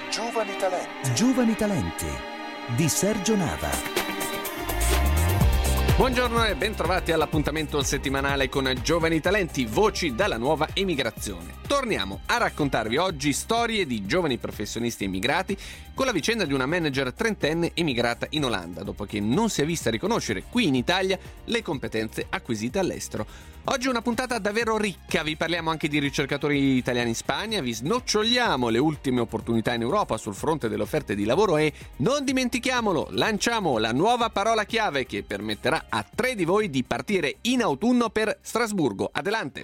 Giovani Talenti. Giovani Talenti di Sergio Nava. Buongiorno e bentrovati all'appuntamento settimanale con Giovani Talenti, voci dalla nuova emigrazione. Torniamo a raccontarvi oggi storie di giovani professionisti emigrati con la vicenda di una manager trentenne emigrata in Olanda dopo che non si è vista riconoscere qui in Italia le competenze acquisite all'estero. Oggi una puntata davvero ricca, vi parliamo anche di ricercatori italiani in Spagna, vi snoccioliamo le ultime opportunità in Europa sul fronte delle offerte di lavoro e, non dimentichiamolo, lanciamo la nuova parola chiave che permetterà a 3 di voi di partire in autunno per Strasburgo. Adelante!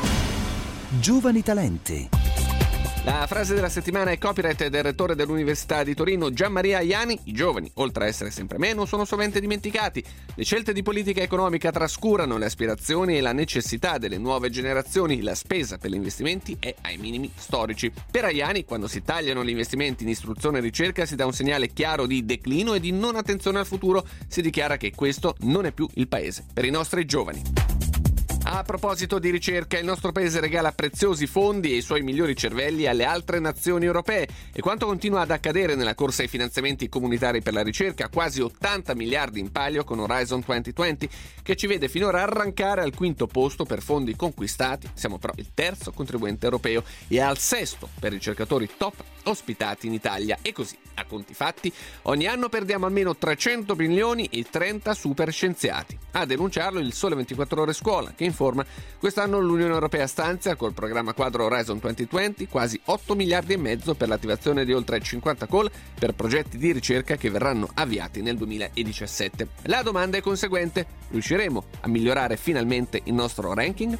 Giovani Talenti. La frase della settimana è copyright del rettore dell'Università di Torino Gianmaria Ajani. I giovani, oltre a essere sempre meno, sono sovente dimenticati. Le scelte di politica economica trascurano le aspirazioni e la necessità delle nuove generazioni. La spesa per gli investimenti è ai minimi storici. Per Ajani, quando si tagliano gli investimenti in istruzione e ricerca, si dà un segnale chiaro di declino e di non attenzione al futuro. Si dichiara che questo non è più il paese per i nostri giovani. A proposito di ricerca, il nostro paese regala preziosi fondi e i suoi migliori cervelli alle altre nazioni europee e quanto continua ad accadere nella corsa ai finanziamenti comunitari per la ricerca, quasi 80 miliardi in palio con Horizon 2020, che ci vede finora arrancare al 5° posto per fondi conquistati, siamo però il 3° contribuente europeo, e al 6° per ricercatori top ospitati in Italia. E così, a conti fatti, ogni anno perdiamo almeno 300 milioni e 30 super scienziati. A denunciarlo il Sole 24 Ore Scuola, che informa: quest'anno l'Unione Europea stanzia col programma quadro Horizon 2020 quasi 8 miliardi e mezzo per l'attivazione di oltre 50 call per progetti di ricerca che verranno avviati nel 2017. La domanda è conseguente: riusciremo a migliorare finalmente il nostro ranking?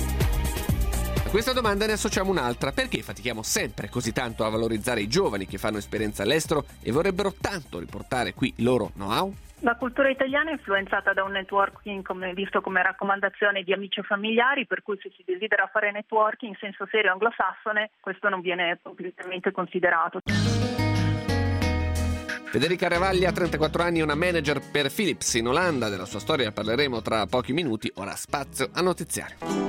A questa domanda ne associamo un'altra: perché fatichiamo sempre così tanto a valorizzare i giovani che fanno esperienza all'estero e vorrebbero tanto riportare qui il loro know-how? La cultura italiana è influenzata da un networking visto come raccomandazione di amici o familiari, per cui se si desidera fare networking in senso serio anglosassone, questo non viene completamente considerato. Federica Ravaglia ha 34 anni e una manager per Philips in Olanda. Della sua storia parleremo tra pochi minuti, ora spazio al notiziario.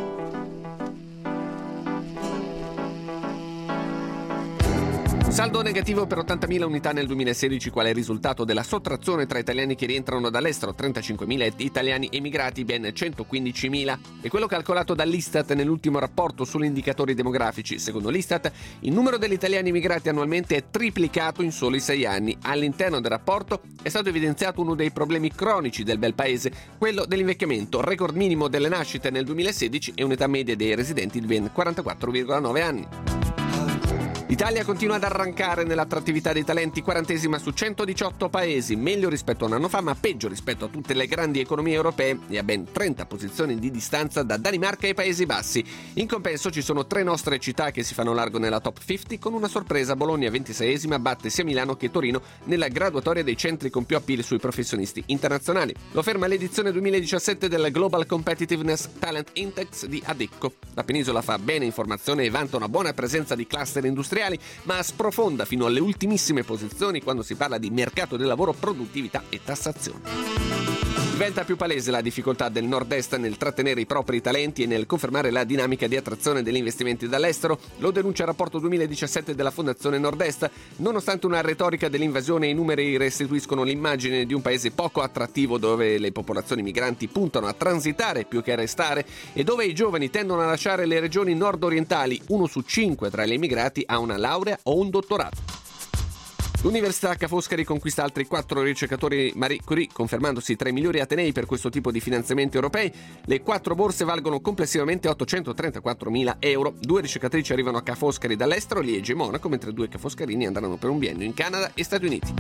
Saldo negativo per 80.000 unità nel 2016, quale risultato della sottrazione tra italiani che rientrano dall'estero, 35.000 italiani emigrati, ben 115.000. È quello calcolato dall'Istat nell'ultimo rapporto sugli indicatori demografici. Secondo l'Istat, il numero degli italiani emigrati annualmente è triplicato in soli 6 anni. All'interno del rapporto è stato evidenziato uno dei problemi cronici del bel paese, quello dell'invecchiamento, record minimo delle nascite nel 2016 e un'età media dei residenti di ben 44,9 anni. L'Italia continua ad arrancare nell'attrattività dei talenti, 40esima su 118 paesi, meglio rispetto a un anno fa ma peggio rispetto a tutte le grandi economie europee e a ben 30 posizioni di distanza da Danimarca e Paesi Bassi. In compenso ci sono 3 nostre città che si fanno largo nella top 50 con una sorpresa: Bologna 26esima batte sia Milano che Torino nella graduatoria dei centri con più appeal sui professionisti internazionali. Lo ferma l'edizione 2017 del Global Competitiveness Talent Index di Adecco. La penisola fa bene informazione e vanta una buona presenza di cluster industriali, ma sprofonda fino alle ultimissime posizioni quando si parla di mercato del lavoro, produttività e tassazione. Diventa più palese la difficoltà del Nord-Est nel trattenere i propri talenti e nel confermare la dinamica di attrazione degli investimenti dall'estero. Lo denuncia il rapporto 2017 della Fondazione Nord-Est. Nonostante una retorica dell'invasione, i numeri restituiscono l'immagine di un paese poco attrattivo dove le popolazioni migranti puntano a transitare più che a restare e dove i giovani tendono a lasciare le regioni nord-orientali. 1 su 5 tra gli immigrati ha una laurea o un dottorato. L'Università Ca' Foscari conquista altri 4 ricercatori Marie Curie, confermandosi tra i migliori atenei per questo tipo di finanziamenti europei. Le 4 borse valgono complessivamente 834.000 euro. 2 ricercatrici arrivano a Ca' Foscari dall'estero, Liegi e Monaco, mentre 2 Ca' Foscarini andranno per un biennio in Canada e Stati Uniti.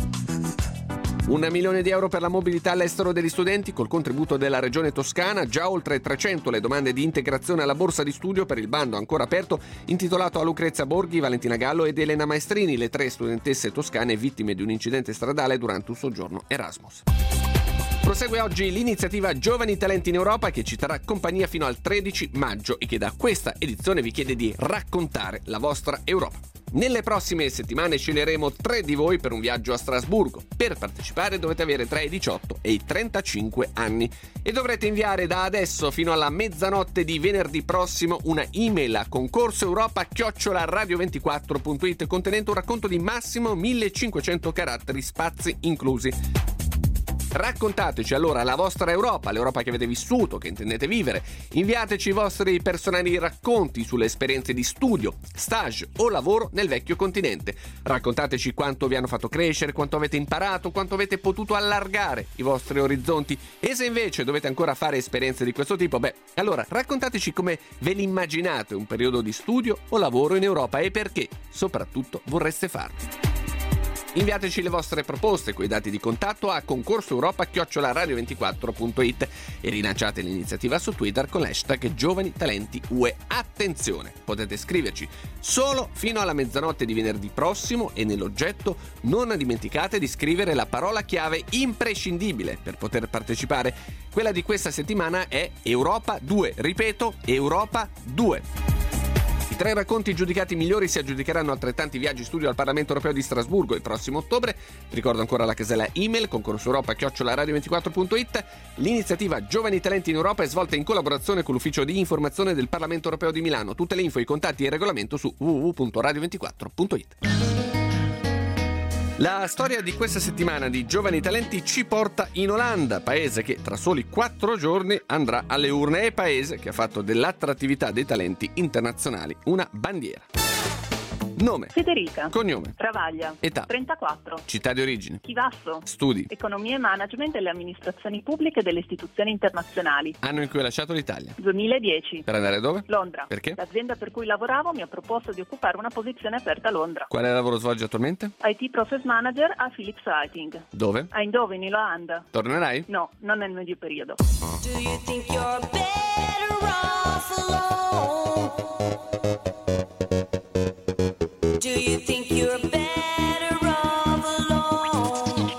1 milione di euro per la mobilità all'estero degli studenti col contributo della Regione Toscana, già oltre 300 le domande di integrazione alla borsa di studio per il bando ancora aperto intitolato a Lucrezia Borghi, Valentina Gallo ed Elena Maestrini, le 3 studentesse toscane vittime di un incidente stradale durante un soggiorno Erasmus. Prosegue oggi l'iniziativa Giovani Talenti in Europa che ci terrà compagnia fino al 13 maggio e che da questa edizione vi chiede di raccontare la vostra Europa. Nelle prossime settimane sceglieremo 3 di voi per un viaggio a Strasburgo. Per partecipare dovete avere tra i 18 e i 35 anni e dovrete inviare da adesso fino alla mezzanotte di venerdì prossimo una email a concorsoeuropa@radio24.it contenente un racconto di massimo 1500 caratteri, spazi inclusi. Raccontateci allora la vostra Europa, l'Europa che avete vissuto, che intendete vivere. Inviateci i vostri personali racconti sulle esperienze di studio, stage o lavoro nel vecchio continente. Raccontateci quanto vi hanno fatto crescere, quanto avete imparato, quanto avete potuto allargare i vostri orizzonti. E se invece dovete ancora fare esperienze di questo tipo, allora raccontateci come ve l'immaginate un periodo di studio o lavoro in Europa e perché, soprattutto, vorreste farlo. Inviateci le vostre proposte con i dati di contatto a concorsoeuropa@radio24.it e rilanciate l'iniziativa su Twitter con l'hashtag Giovani Talenti UE. Attenzione, potete scriverci solo fino alla mezzanotte di venerdì prossimo e nell'oggetto non dimenticate di scrivere la parola chiave imprescindibile per poter partecipare. Quella di questa settimana è Europa 2, ripeto, Europa 2. I 3 racconti giudicati migliori si aggiudicheranno altrettanti viaggi studio al Parlamento Europeo di Strasburgo il prossimo ottobre. Ricordo ancora la casella email concorsoeuropa@radio24.it. L'iniziativa Giovani Talenti in Europa è svolta in collaborazione con l'ufficio di informazione del Parlamento Europeo di Milano. Tutte le info, i contatti e il regolamento su www.radio24.it. La storia di questa settimana di Giovani Talenti ci porta in Olanda, paese che tra soli 4 giorni andrà alle urne e paese che ha fatto dell'attrattività dei talenti internazionali una bandiera. Nome. Federica. Cognome. Travaglia. Età. 34. Città di origine. Chivasso. Studi. Economia e management delle amministrazioni pubbliche e delle istituzioni internazionali. Anno in cui hai lasciato l'Italia. 2010. Per andare dove? Londra. Perché? L'azienda per cui lavoravo mi ha proposto di occupare una posizione aperta a Londra. Quale lavoro svolgi attualmente? IT Process Manager a Philips Lighting. Dove? A Eindhoven, in Olanda. Tornerai? No, non nel medio periodo. Do you think you're better off alone? Do you think you're better off alone?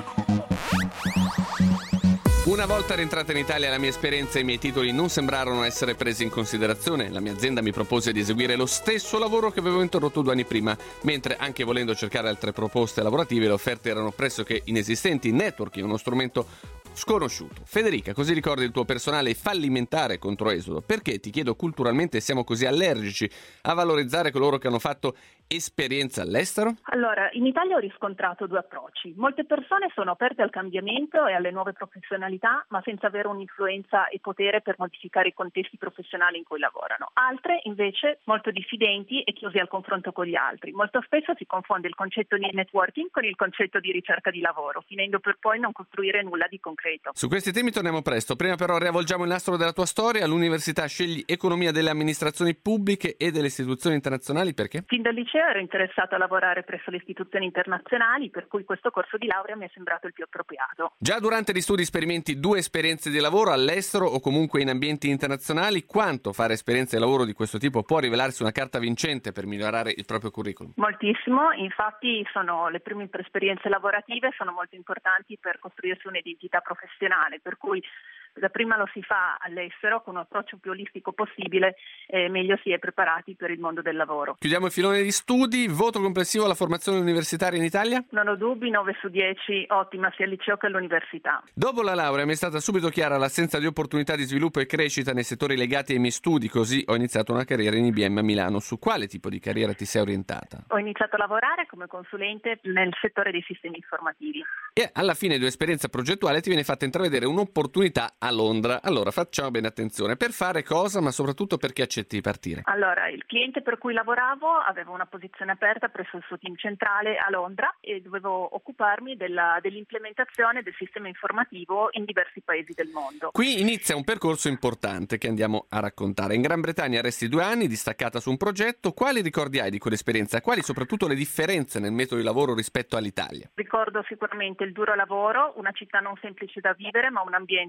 Una volta rientrata in Italia la mia esperienza e i miei titoli non sembrarono essere presi in considerazione. La mia azienda mi propose di eseguire lo stesso lavoro che avevo interrotto 2 anni prima, mentre anche volendo cercare altre proposte lavorative le offerte erano pressoché inesistenti. Networking è uno strumento sconosciuto. Federica, così ricordi il tuo personale fallimentare contro Esodo? Perché, ti chiedo, culturalmente siamo così allergici a valorizzare coloro che hanno fatto esperienza all'estero? Allora, in Italia ho riscontrato 2 approcci. Molte persone sono aperte al cambiamento e alle nuove professionalità, ma senza avere un'influenza e potere per modificare i contesti professionali in cui lavorano. Altre, invece, molto diffidenti e chiusi al confronto con gli altri. Molto spesso si confonde il concetto di networking con il concetto di ricerca di lavoro, finendo per poi non costruire nulla di concreto. Su questi temi torniamo presto. Prima però riavvolgiamo il nastro della tua storia. All'università scegli economia delle amministrazioni pubbliche e delle istituzioni internazionali, perché? Fin dal liceo ero interessato a lavorare presso le istituzioni internazionali, per cui questo corso di laurea mi è sembrato il più appropriato. Già durante gli studi sperimenti 2 esperienze di lavoro all'estero o comunque in ambienti internazionali. Quanto fare esperienze di lavoro di questo tipo può rivelarsi una carta vincente per migliorare il proprio curriculum? Moltissimo, infatti le prime esperienze lavorative sono molto importanti per costruirsi un'identità professionale, per cui da prima lo si fa all'estero con un approccio più olistico possibile, meglio si è preparati per il mondo del lavoro. Chiudiamo il filone di studi. Voto complessivo alla formazione universitaria in Italia? Non ho dubbi, 9 su 10, ottima sia al liceo che all'università. Dopo la laurea mi è stata subito chiara l'assenza di opportunità di sviluppo e crescita nei settori legati ai miei studi, così ho iniziato una carriera in IBM a Milano. Su quale tipo di carriera ti sei orientata? Ho iniziato a lavorare come consulente nel settore dei sistemi informativi. E alla fine di un'esperienza progettuale ti viene fatta intravedere un'opportunità a Londra. Allora facciamo bene attenzione. Per fare cosa, ma soprattutto perché accetti di partire? Allora, il cliente per cui lavoravo aveva una posizione aperta presso il suo team centrale a Londra e dovevo occuparmi dell'implementazione del sistema informativo in diversi paesi del mondo. Qui inizia un percorso importante che andiamo a raccontare. In Gran Bretagna resti 2 anni, distaccata su un progetto. Quali ricordi hai di quell'esperienza? Quali soprattutto le differenze nel metodo di lavoro rispetto all'Italia? Ricordo sicuramente il duro lavoro, una città non semplice da vivere, ma un ambiente giovane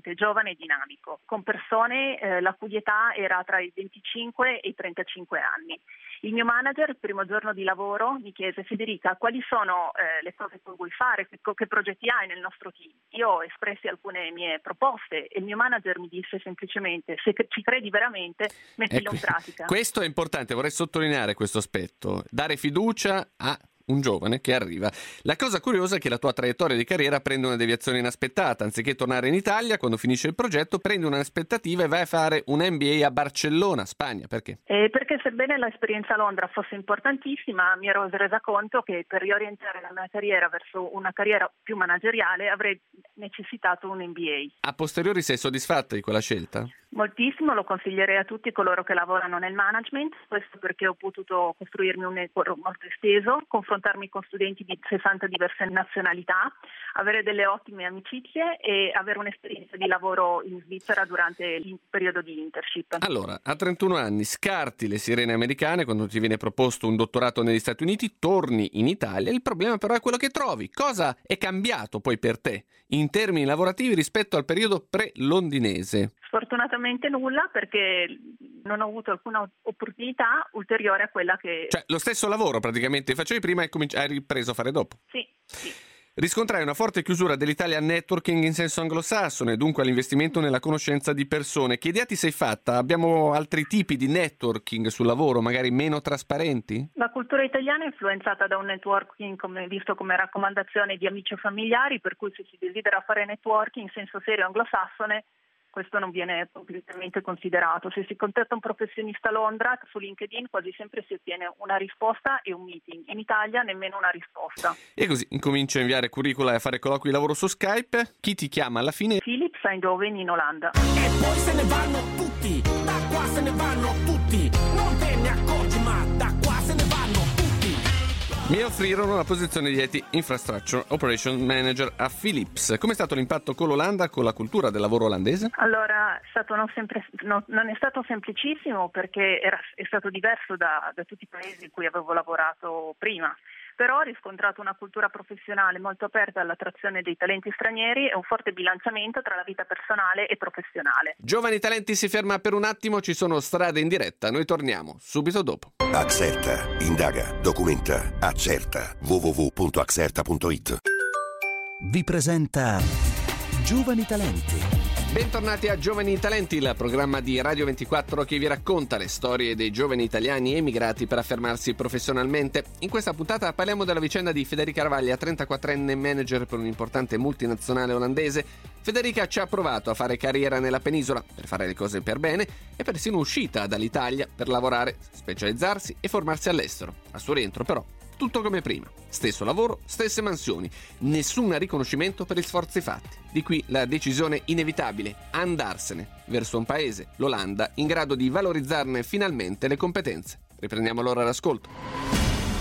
giovane e dinamico, con persone la cui età era tra i 25 e i 35 anni. Il mio manager, il primo giorno di lavoro, mi chiese: Federica, quali sono le cose che vuoi fare, che progetti hai nel nostro team? Io ho espressi alcune mie proposte e il mio manager mi disse semplicemente: se ci credi veramente, mettilo in pratica. Questo è importante, vorrei sottolineare questo aspetto, dare fiducia a un giovane che arriva. La cosa curiosa è che la tua traiettoria di carriera prende una deviazione inaspettata. Anziché tornare in Italia, quando finisce il progetto, prendi un'aspettativa e vai a fare un MBA a Barcellona, Spagna. Perché? Perché sebbene l'esperienza a Londra fosse importantissima, mi ero resa conto che per riorientare la mia carriera verso una carriera più manageriale avrei necessitato un MBA. A posteriori sei soddisfatta di quella scelta? Moltissimo, lo consiglierei a tutti coloro che lavorano nel management, questo perché ho potuto costruirmi un network molto esteso, confrontarmi con studenti di 60 diverse nazionalità, avere delle ottime amicizie e avere un'esperienza di lavoro in Svizzera durante il periodo di internship. Allora, a 31 anni scarti le sirene americane quando ti viene proposto un dottorato negli Stati Uniti, torni in Italia, il problema però è quello che trovi. Cosa è cambiato poi per te in termini lavorativi rispetto al periodo pre-londinese? Sfortunatamente nulla, perché non ho avuto alcuna opportunità ulteriore a quella che... Cioè, lo stesso lavoro praticamente facevi prima e hai ripreso a fare dopo? Sì. Riscontrai una forte chiusura dell'Italia al networking in senso anglosassone, dunque all'investimento nella conoscenza di persone. Che idea ti sei fatta? Abbiamo altri tipi di networking sul lavoro, magari meno trasparenti? La cultura italiana è influenzata da un networking visto come raccomandazione di amici o familiari, per cui se si desidera fare networking in senso serio anglosassone, questo non viene completamente considerato. Se si contatta un professionista a Londra, su LinkedIn quasi sempre si ottiene una risposta e un meeting. In Italia nemmeno una risposta. E così incominci a inviare curricula e a fare colloqui di lavoro su Skype. Chi ti chiama alla fine? Philips a Eindhoven in Olanda. E poi se ne vanno tutti, da qua se ne vanno tutti, non te ne accorgi ma da qua se ne vanno tutti. Mi offrirono la posizione di IT Infrastructure Operation Manager a Philips. Com'è stato l'impatto con l'Olanda, con la cultura del lavoro olandese? Allora, non è stato semplicissimo, perché è stato diverso da tutti i paesi in cui avevo lavorato prima. Però ho riscontrato una cultura professionale molto aperta all'attrazione dei talenti stranieri e un forte bilanciamento tra la vita personale e professionale. Giovani Talenti si ferma per un attimo, ci sono strade in diretta, noi torniamo subito dopo. Axerta, indaga, documenta, accerta. www.axerta.it. Vi presenta Giovani Talenti. Bentornati a Giovani Talenti, il programma di Radio 24 che vi racconta le storie dei giovani italiani emigrati per affermarsi professionalmente. In questa puntata parliamo della vicenda di Federica Ravaglia, 34enne manager per un'importante multinazionale olandese. Federica ci ha provato a fare carriera nella penisola per fare le cose per bene e persino uscita dall'Italia per lavorare, specializzarsi e formarsi all'estero. Al suo rientro però tutto come prima, stesso lavoro, stesse mansioni, nessun riconoscimento per gli sforzi fatti. Di qui la decisione inevitabile, andarsene verso un paese, l'Olanda, in grado di valorizzarne finalmente le competenze. Riprendiamo allora l'ascolto.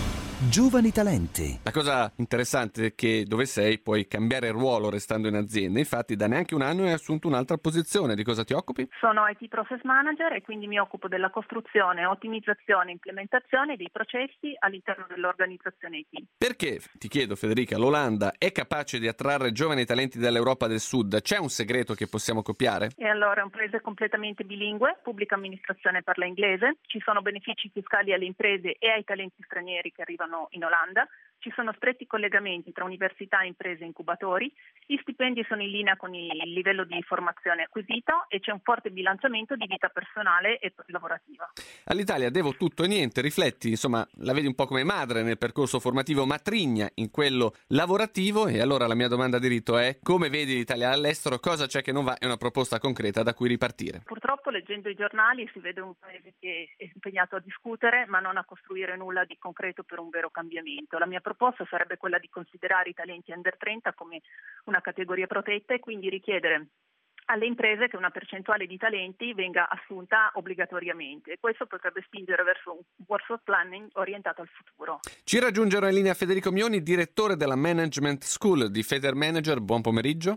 Giovani Talenti. La cosa interessante è che dove sei puoi cambiare ruolo restando in azienda, infatti da neanche un anno hai assunto un'altra posizione. Di cosa ti occupi? Sono IT Process Manager e quindi mi occupo della costruzione, ottimizzazione e implementazione dei processi all'interno dell'organizzazione IT. Perché, ti chiedo Federica, l'Olanda è capace di attrarre giovani talenti dall'Europa del Sud? C'è un segreto che possiamo copiare? E allora è un paese completamente bilingue, pubblica amministrazione parla inglese, ci sono benefici fiscali alle imprese e ai talenti stranieri che arrivano in Olanda, ci sono stretti collegamenti tra università, imprese e incubatori, gli stipendi sono in linea con il livello di formazione acquisito e c'è un forte bilanciamento di vita personale e lavorativa. All'Italia devo tutto e niente, rifletti, insomma, la vedi un po' come madre nel percorso formativo, matrigna in quello lavorativo, e allora la mia domanda di rito è: come vedi l'Italia all'estero, cosa c'è che non va e una proposta concreta da cui ripartire? Purtroppo leggendo i giornali si vede un paese che è impegnato a discutere ma non a costruire nulla di concreto per un vero cambiamento. La mia proposta sarebbe quella di considerare i talenti under 30 come una categoria protetta e quindi richiedere alle imprese che una percentuale di talenti venga assunta obbligatoriamente, e questo potrebbe spingere verso un workforce planning orientato al futuro. Ci raggiungerà in linea Federico Mioni, direttore della Management School di Federmanager. Buon pomeriggio. Buon pomeriggio.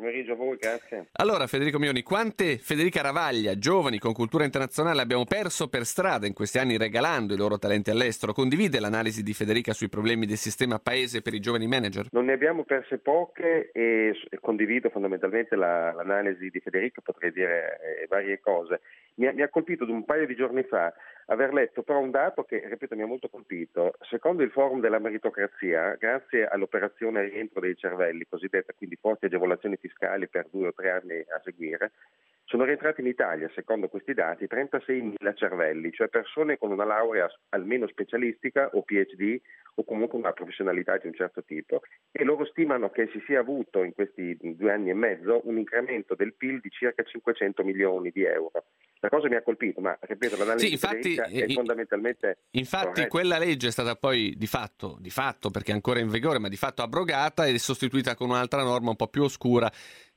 pomeriggio a voi, grazie. Allora, Federico Mioni, quante Federica Ravaglia, giovani con cultura internazionale, abbiamo perso per strada in questi anni regalando i loro talenti all'estero? Condivide l'analisi di Federica sui problemi del sistema paese per i giovani manager? Non ne abbiamo perse poche e condivido fondamentalmente l'analisi di Federica, potrei dire varie cose. Mi ha colpito un paio di giorni fa aver letto però un dato che, ripeto, mi ha molto colpito. Secondo il Forum della Meritocrazia, grazie all'operazione rientro dei cervelli, cosiddetta, quindi forti agevolazioni fiscali per 2 o 3 anni a seguire, sono rientrati in Italia, secondo questi dati, 36.000 cervelli, cioè persone con una laurea almeno specialistica o PhD o comunque una professionalità di un certo tipo, e loro stimano che si sia avuto in questi 2 anni e mezzo un incremento del PIL di circa 500 milioni di euro. La cosa mi ha colpito, ma ripeto, l'analisi di Federica è fondamentalmente Infatti corretta. Quella legge è stata poi di fatto perché è ancora in vigore, ma di fatto abrogata e sostituita con un'altra norma un po' più oscura.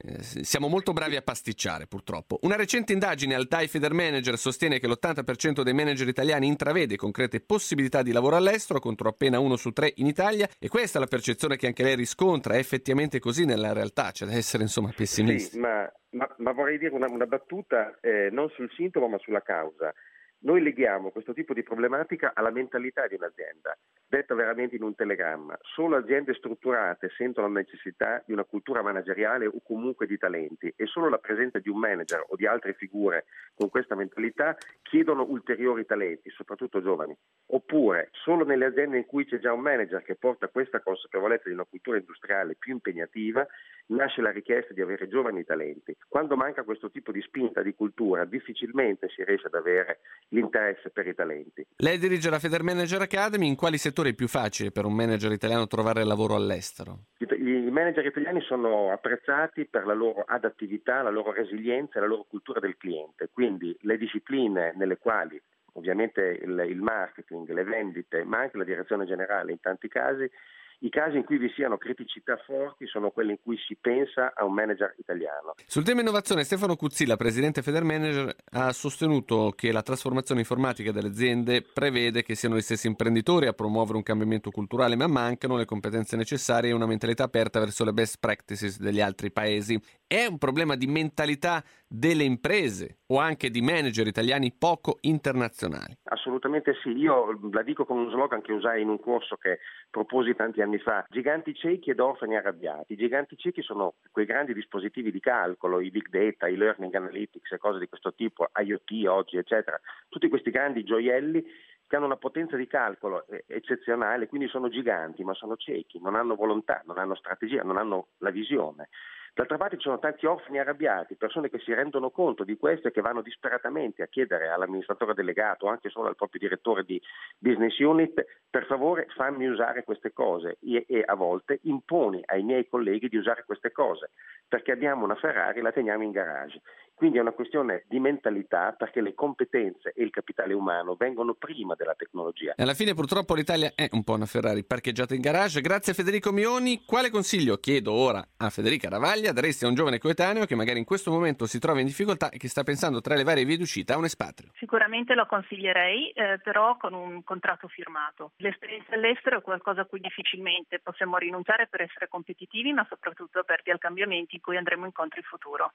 Siamo molto bravi a pasticciare, purtroppo. Una recente indagine al TAI Federmanager sostiene che l'80% dei manager italiani intravede concrete possibilità di lavoro all'estero, contro appena 1 su 3 in Italia, e questa è la percezione che anche lei riscontra. È effettivamente così nella realtà? C'è da essere pessimisti. Sì, ma vorrei dire una battuta non sul sintomo ma sulla causa. Noi leghiamo questo tipo di problematica alla mentalità di un'azienda. Detta veramente in un telegramma, solo aziende strutturate sentono la necessità di una cultura manageriale o comunque di talenti, e solo la presenza di un manager o di altre figure con questa mentalità chiedono ulteriori talenti, soprattutto giovani. Oppure solo nelle aziende in cui c'è già un manager che porta questa consapevolezza di una cultura industriale più impegnativa, nasce la richiesta di avere giovani talenti. Quando manca questo tipo di spinta di cultura, difficilmente si riesce ad avere l'interesse per i talenti. Lei dirige la Federmanager Academy. In quali settori è più facile per un manager italiano trovare lavoro all'estero? I manager italiani sono apprezzati per la loro adattività, la loro resilienza e la loro cultura del cliente. Quindi le discipline nelle quali ovviamente il marketing, le vendite, ma anche la direzione generale in tanti casi, i casi in cui vi siano criticità forti sono quelli in cui si pensa a un manager italiano. Sul tema innovazione, Stefano Cuzzilla, presidente Federmanager, ha sostenuto che la trasformazione informatica delle aziende prevede che siano gli stessi imprenditori a promuovere un cambiamento culturale, ma mancano le competenze necessarie e una mentalità aperta verso le best practices degli altri paesi. È un problema di mentalità delle imprese o anche di manager italiani poco internazionali? Assolutamente sì, io la dico con uno slogan che usai in un corso che proposi tanti anni fa: giganti ciechi ed orfani arrabbiati. I giganti ciechi sono quei grandi dispositivi di calcolo, i big data, i learning analytics e cose di questo tipo, IoT oggi eccetera, tutti questi grandi gioielli che hanno una potenza di calcolo eccezionale, quindi sono giganti ma sono ciechi, non hanno volontà, non hanno strategia, non hanno la visione. D'altra parte ci sono tanti orfani arrabbiati, persone che si rendono conto di questo e che vanno disperatamente a chiedere all'amministratore delegato o anche solo al proprio direttore di business unit: per favore fammi usare queste cose, e a volte imponi ai miei colleghi di usare queste cose perché abbiamo una Ferrari e la teniamo in garage. Quindi è una questione di mentalità, perché le competenze e il capitale umano vengono prima della tecnologia. E alla fine purtroppo l'Italia è un po' una Ferrari parcheggiata in garage. Grazie Federico Mioni. Quale consiglio, chiedo ora a Federica Ravaglia, daresti a un giovane coetaneo che magari in questo momento si trova in difficoltà e che sta pensando tra le varie vie d'uscita a un espatrio? Sicuramente lo consiglierei, però con un contratto firmato. L'esperienza all'estero è qualcosa a cui difficilmente possiamo rinunciare per essere competitivi, ma soprattutto aperti al cambiamento in cui andremo incontro in futuro.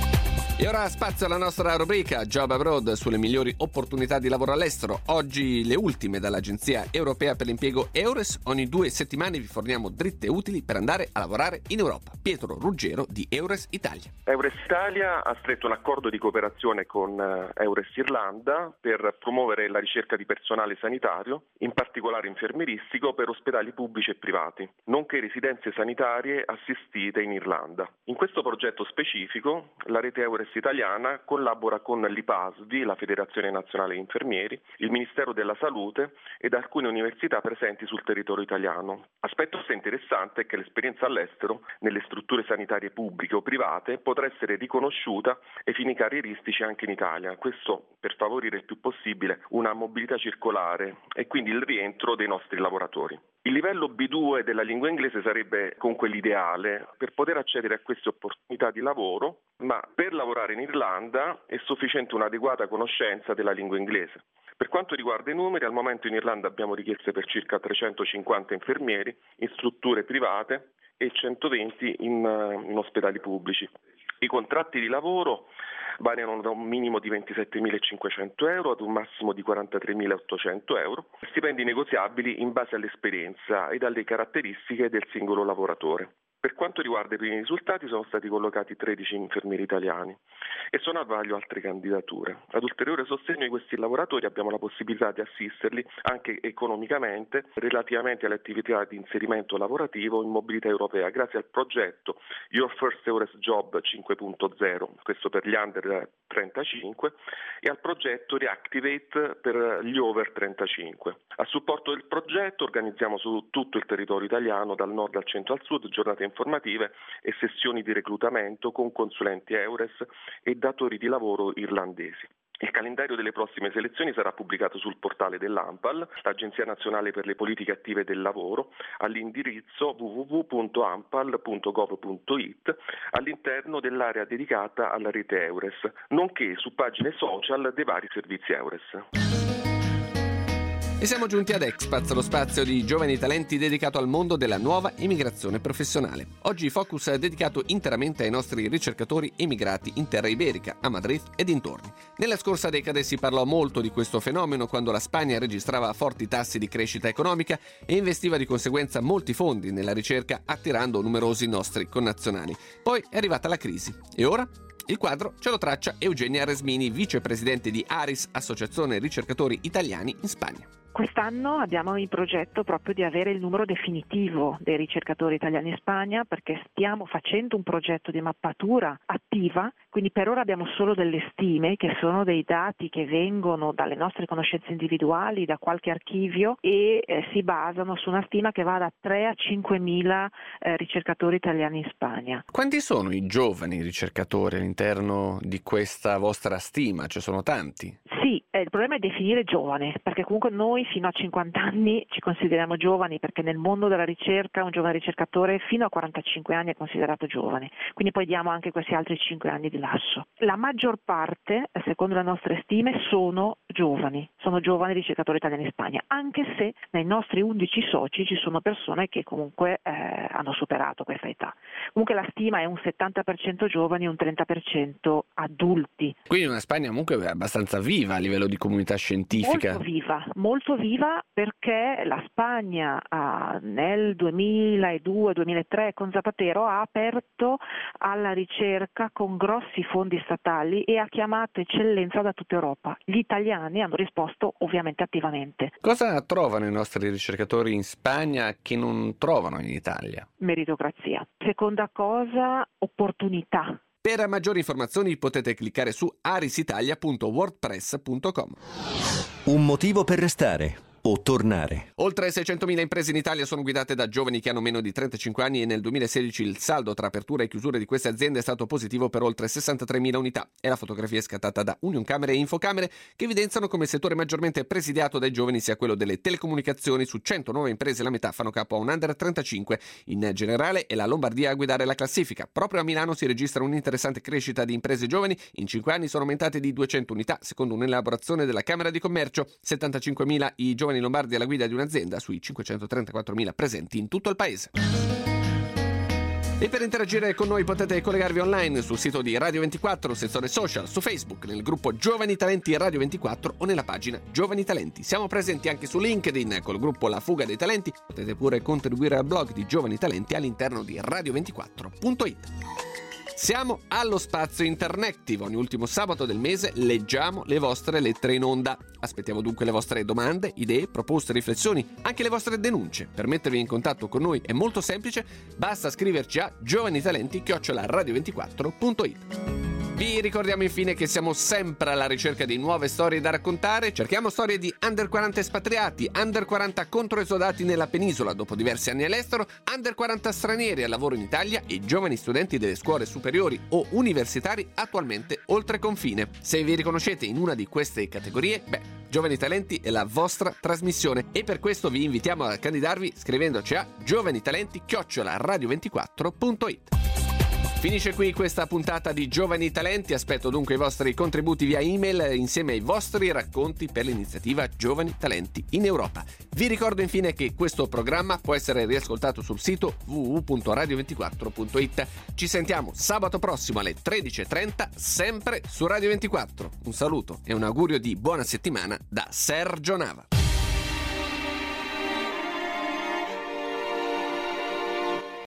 E ora spazio alla nostra rubrica Job Abroad sulle migliori opportunità di lavoro all'estero. Oggi le ultime dall'Agenzia Europea per l'Impiego EURES. Ogni 2 settimane vi forniamo dritte utili per andare a lavorare in Europa. Pietro Ruggero di EURES Italia. EURES Italia ha stretto un accordo di cooperazione con EURES Irlanda per promuovere la ricerca di personale sanitario, in particolare infermieristico, per ospedali pubblici e privati, nonché residenze sanitarie assistite in Irlanda. In questo progetto specifico la rete EURES italiana collabora con l'IPASVI, la Federazione Nazionale Infermieri, il Ministero della Salute ed alcune università presenti sul territorio italiano. Aspetto assai interessante è che l'esperienza all'estero, nelle strutture sanitarie pubbliche o private, potrà essere riconosciuta ai fini carrieristici anche in Italia. Questo per favorire il più possibile una mobilità circolare e quindi il rientro dei nostri lavoratori. Il livello B2 della lingua inglese sarebbe comunque l'ideale per poter accedere a queste opportunità di lavoro, ma per lavorare in Irlanda è sufficiente un'adeguata conoscenza della lingua inglese. Per quanto riguarda i numeri, al momento in Irlanda abbiamo richieste per circa 350 infermieri in strutture private e 120 in ospedali pubblici. I contratti di lavoro variano da un minimo di 27.500 euro ad un massimo di 43.800 euro, stipendi negoziabili in base all'esperienza ed alle caratteristiche del singolo lavoratore. Per quanto riguarda i primi risultati, sono stati collocati 13 infermieri italiani e sono a vaglio altre candidature. Ad ulteriore sostegno di questi lavoratori abbiamo la possibilità di assisterli anche economicamente relativamente alle attività di inserimento lavorativo in mobilità europea grazie al progetto Your First EURES Job 5.0, questo per gli under 35, e al progetto Reactivate per gli over 35. A supporto del progetto organizziamo su tutto il territorio italiano, dal nord al centro al sud, giornate informative e sessioni di reclutamento con consulenti EURES e datori di lavoro irlandesi. Il calendario delle prossime selezioni sarà pubblicato sul portale dell'ANPAL, l'Agenzia Nazionale per le Politiche Attive del Lavoro, all'indirizzo www.ampal.gov.it all'interno dell'area dedicata alla rete EURES, nonché su pagine social dei vari servizi EURES. E siamo giunti ad Expats, lo spazio di giovani talenti dedicato al mondo della nuova immigrazione professionale. Oggi focus è dedicato interamente ai nostri ricercatori emigrati in terra iberica, a Madrid e dintorni. Nella scorsa decade si parlò molto di questo fenomeno quando la Spagna registrava forti tassi di crescita economica e investiva di conseguenza molti fondi nella ricerca, attirando numerosi nostri connazionali. Poi è arrivata la crisi. E ora? Il quadro ce lo traccia Eugenia Resmini, vicepresidente di ARIS, Associazione Ricercatori Italiani in Spagna. Quest'anno abbiamo in progetto proprio di avere il numero definitivo dei ricercatori italiani in Spagna, perché stiamo facendo un progetto di mappatura attiva, quindi per ora abbiamo solo delle stime che sono dei dati che vengono dalle nostre conoscenze individuali, da qualche archivio e si basano su una stima che va da 3 a 5 mila ricercatori italiani in Spagna. Quanti sono i giovani ricercatori all'interno di questa vostra stima? Ci sono tanti? Sì, il problema è definire giovane, perché comunque noi fino a 50 anni ci consideriamo giovani, perché nel mondo della ricerca un giovane ricercatore fino a 45 anni è considerato giovane, quindi poi diamo anche questi altri 5 anni di lasso. La maggior parte, secondo le nostre stime, sono giovani ricercatori italiani in Spagna, anche se nei nostri 11 soci ci sono persone che comunque hanno superato questa età. Comunque la stima è un 70% giovani e un 30% adulti. Quindi una Spagna comunque abbastanza viva a livello di comunità scientifica. Molto viva perché la Spagna nel 2002-2003 con Zapatero ha aperto alla ricerca con grossi fondi statali e ha chiamato eccellenza da tutta Europa. Gli italiani hanno risposto ovviamente attivamente. Cosa trovano i nostri ricercatori in Spagna che non trovano in Italia? Meritocrazia. Seconda cosa, opportunità. Per maggiori informazioni potete cliccare su arisitalia.wordpress.com. Un motivo per restare o tornare. Oltre 600.000 imprese in Italia sono guidate da giovani che hanno meno di 35 anni e nel 2016 il saldo tra aperture e chiusure di queste aziende è stato positivo per oltre 63.000 unità. E la fotografia è scattata da Unioncamere e Infocamere, che evidenziano come il settore maggiormente presidiato dai giovani sia quello delle telecomunicazioni. Su 100 nuove imprese la metà fanno capo a un under 35. In generale è la Lombardia a guidare la classifica. Proprio a Milano si registra un'interessante crescita di imprese giovani. In 5 anni sono aumentate di 200 unità, secondo un'elaborazione della Camera di Commercio. 75.000 i giovani lombardi alla guida di un'azienda sui 534.000 presenti in tutto il paese. E per interagire con noi potete collegarvi online sul sito di Radio 24, sezione social, su Facebook, nel gruppo Giovani Talenti Radio 24 o nella pagina Giovani Talenti. Siamo presenti anche su LinkedIn col gruppo La Fuga dei Talenti. Potete pure contribuire al blog di Giovani Talenti all'interno di radio24.it. Siamo allo spazio Internective. Ogni ultimo sabato del mese leggiamo le vostre lettere in onda. Aspettiamo dunque le vostre domande, idee, proposte, riflessioni, anche le vostre denunce. Per mettervi in contatto con noi è molto semplice, basta scriverci a giovanitalenti@radio24.it. Vi ricordiamo infine che siamo sempre alla ricerca di nuove storie da raccontare. Cerchiamo storie di under 40 espatriati, under 40 controesodati nella penisola dopo diversi anni all'estero, under 40 stranieri al lavoro in Italia e giovani studenti delle scuole superiori o universitari attualmente oltre confine. Se vi riconoscete in una di queste categorie, Giovani Talenti è la vostra trasmissione e per questo vi invitiamo a candidarvi scrivendoci a giovanitalenti@radio24.it. Finisce qui questa puntata di Giovani Talenti, aspetto dunque i vostri contributi via email insieme ai vostri racconti per l'iniziativa Giovani Talenti in Europa. Vi ricordo infine che questo programma può essere riascoltato sul sito www.radio24.it. Ci sentiamo sabato prossimo alle 13.30 sempre su Radio 24. Un saluto e un augurio di buona settimana da Sergio Nava.